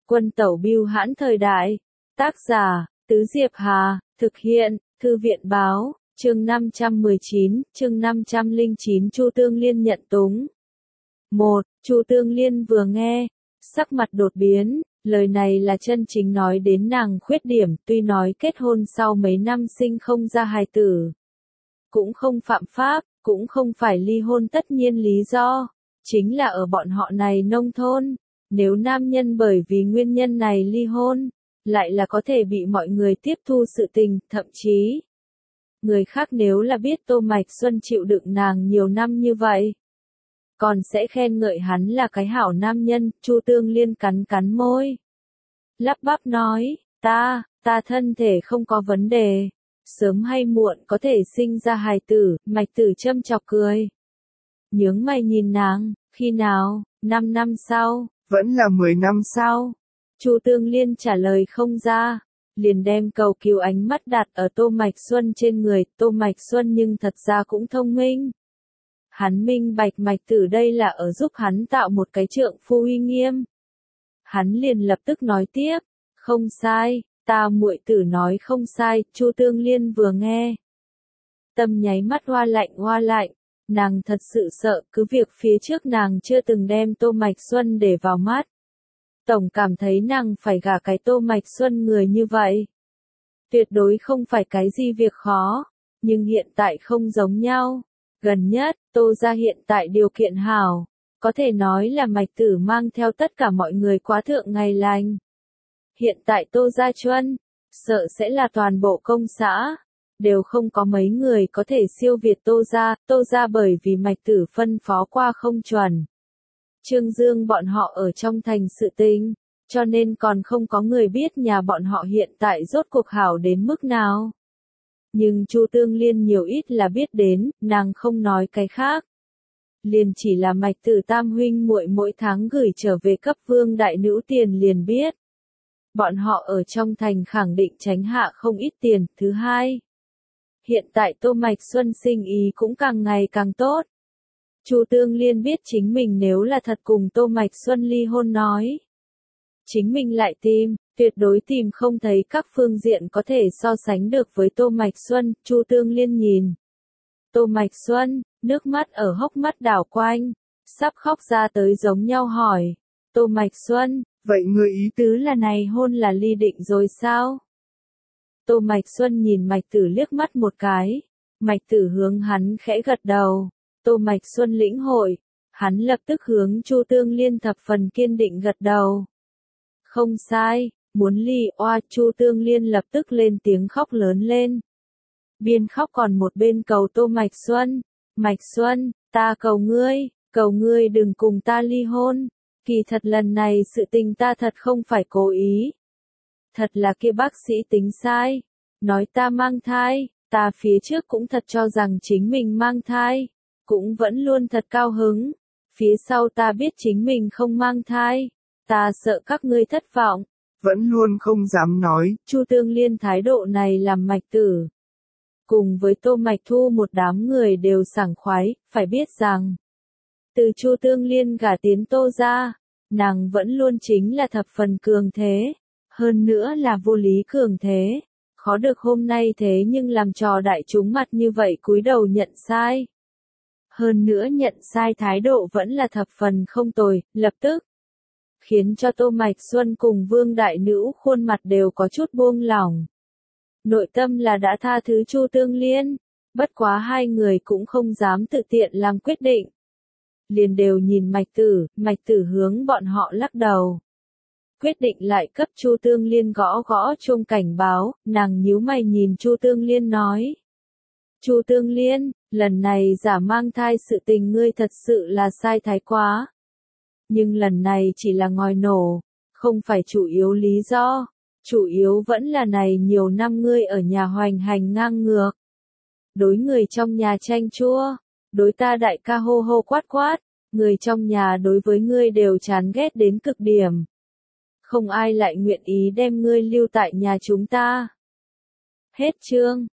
Quân tẩu bưu hãn thời đại. Tác giả, Tứ Diệp Hà, thực hiện, Thư viện báo, chương 519, chương 509 Chu Tương Liên nhận túng. 1. Chu Tương Liên vừa nghe, sắc mặt đột biến, lời này là chân chính nói đến nàng khuyết điểm, tuy nói kết hôn sau mấy năm sinh không ra hài tử. Cũng không phạm pháp, cũng không phải ly hôn tất nhiên lý do, chính là ở bọn họ này nông thôn, nếu nam nhân bởi vì nguyên nhân này ly hôn, lại là có thể bị mọi người tiếp thu sự tình, thậm chí người khác nếu là biết Tô Mạch Xuân chịu đựng nàng nhiều năm như vậy, còn sẽ khen ngợi hắn là cái hảo nam nhân. Chu Tương Liên cắn cắn môi, lắp bắp nói, ta thân thể không có vấn đề, sớm hay muộn có thể sinh ra hài tử. Mạch Tử châm chọc cười, nhướng mày nhìn nàng, khi nào? 5 năm sau, vẫn là 10 năm sau. Chu Tương Liên trả lời không ra, liền đem cầu cứu ánh mắt đặt ở Tô Mạch Xuân trên người. Tô Mạch Xuân nhưng thật ra cũng thông minh. Hắn minh bạch Mạch Tử đây là ở giúp hắn tạo một cái trượng phu uy nghiêm. Hắn liền lập tức nói tiếp, không sai, ta muội tử nói không sai. Chu Tương Liên vừa nghe, tâm nháy mắt hoa lạnh, nàng thật sự sợ, cứ việc phía trước nàng chưa từng đem Tô Mạch Xuân để vào mắt. Tổng cảm thấy nàng phải gả cái Tô Mạch Xuân người như vậy, tuyệt đối không phải cái gì việc khó, nhưng hiện tại không giống nhau. Gần nhất, Tô gia hiện tại điều kiện hảo, có thể nói là Mạch Tử mang theo tất cả mọi người quá thượng ngày lành. Hiện tại Tô gia chuân, sợ sẽ là toàn bộ công xã, đều không có mấy người có thể siêu việt Tô gia bởi vì Mạch Tử phân phó qua không chuẩn. Trương Dương bọn họ ở trong thành sự tình, cho nên còn không có người biết nhà bọn họ hiện tại rốt cuộc hảo đến mức nào. Nhưng Chu Tương Liên nhiều ít là biết đến, nàng không nói cái khác. Liền chỉ là Mạch Tử tam huynh muội mỗi tháng gửi trở về cấp vương đại nữ tiền liền biết. Bọn họ ở trong thành khẳng định tránh hạ không ít tiền. Thứ hai, hiện tại Tô Mạch Xuân sinh ý cũng càng ngày càng tốt. Chu Tương Liên biết chính mình nếu là thật cùng Tô Mạch Xuân ly hôn nói, chính mình lại tuyệt đối tìm không thấy các phương diện có thể so sánh được với Tô Mạch Xuân. Chu Tương Liên nhìn Tô Mạch Xuân, nước mắt ở hốc mắt đảo quanh, sắp khóc ra tới giống nhau hỏi, Tô Mạch Xuân, vậy người ý tứ là này hôn là ly định rồi sao? Tô Mạch Xuân nhìn Mạch Tử liếc mắt một cái, Mạch Tử hướng hắn khẽ gật đầu. Tô Mạch Xuân lĩnh hội, hắn lập tức hướng Chu Tương Liên thập phần kiên định gật đầu. Không sai, muốn ly. Chu Tương Liên lập tức lên tiếng khóc lớn lên. Biên khóc còn một bên cầu Tô Mạch Xuân, Mạch Xuân, ta cầu ngươi đừng cùng ta ly hôn, kỳ thật lần này sự tình ta thật không phải cố ý. Thật là kia bác sĩ tính sai, nói ta mang thai, ta phía trước cũng thật cho rằng chính mình mang thai. Cũng vẫn luôn thật cao hứng, phía sau ta biết chính mình không mang thai, ta sợ các ngươi thất vọng, vẫn luôn không dám nói. Chu Tương Liên thái độ này làm Mạch Tử cùng với Tô Mạch Thu một đám người đều sảng khoái. Phải biết rằng, từ Chu Tương Liên gả tiến Tô gia, nàng vẫn luôn chính là thập phần cường thế, hơn nữa là vô lý cường thế, khó được hôm nay thế nhưng làm trò đại chúng mặt như vậy cúi đầu nhận sai. Hơn nữa nhận sai thái độ vẫn là thập phần không tồi, lập tức khiến cho Tô Mạch Xuân cùng Vương đại nữ khuôn mặt đều có chút buông lỏng. Nội tâm là đã tha thứ Chu Tương Liên, bất quá hai người cũng không dám tự tiện làm quyết định. Liền đều nhìn Mạch Tử hướng bọn họ lắc đầu. Quyết định lại cấp Chu Tương Liên gõ chuông cảnh báo. Nàng nhíu mày nhìn Chu Tương Liên nói, Chu Tương Liên, lần này giả mang thai sự tình ngươi thật sự là sai thái quá. Nhưng lần này chỉ là ngòi nổ, không phải chủ yếu lý do, chủ yếu vẫn là này nhiều năm ngươi ở nhà hoành hành ngang ngược. Đối người trong nhà chanh chua, đối ta đại ca hô hô quát, người trong nhà đối với ngươi đều chán ghét đến cực điểm. Không ai lại nguyện ý đem ngươi lưu tại nhà chúng ta. Hết chương.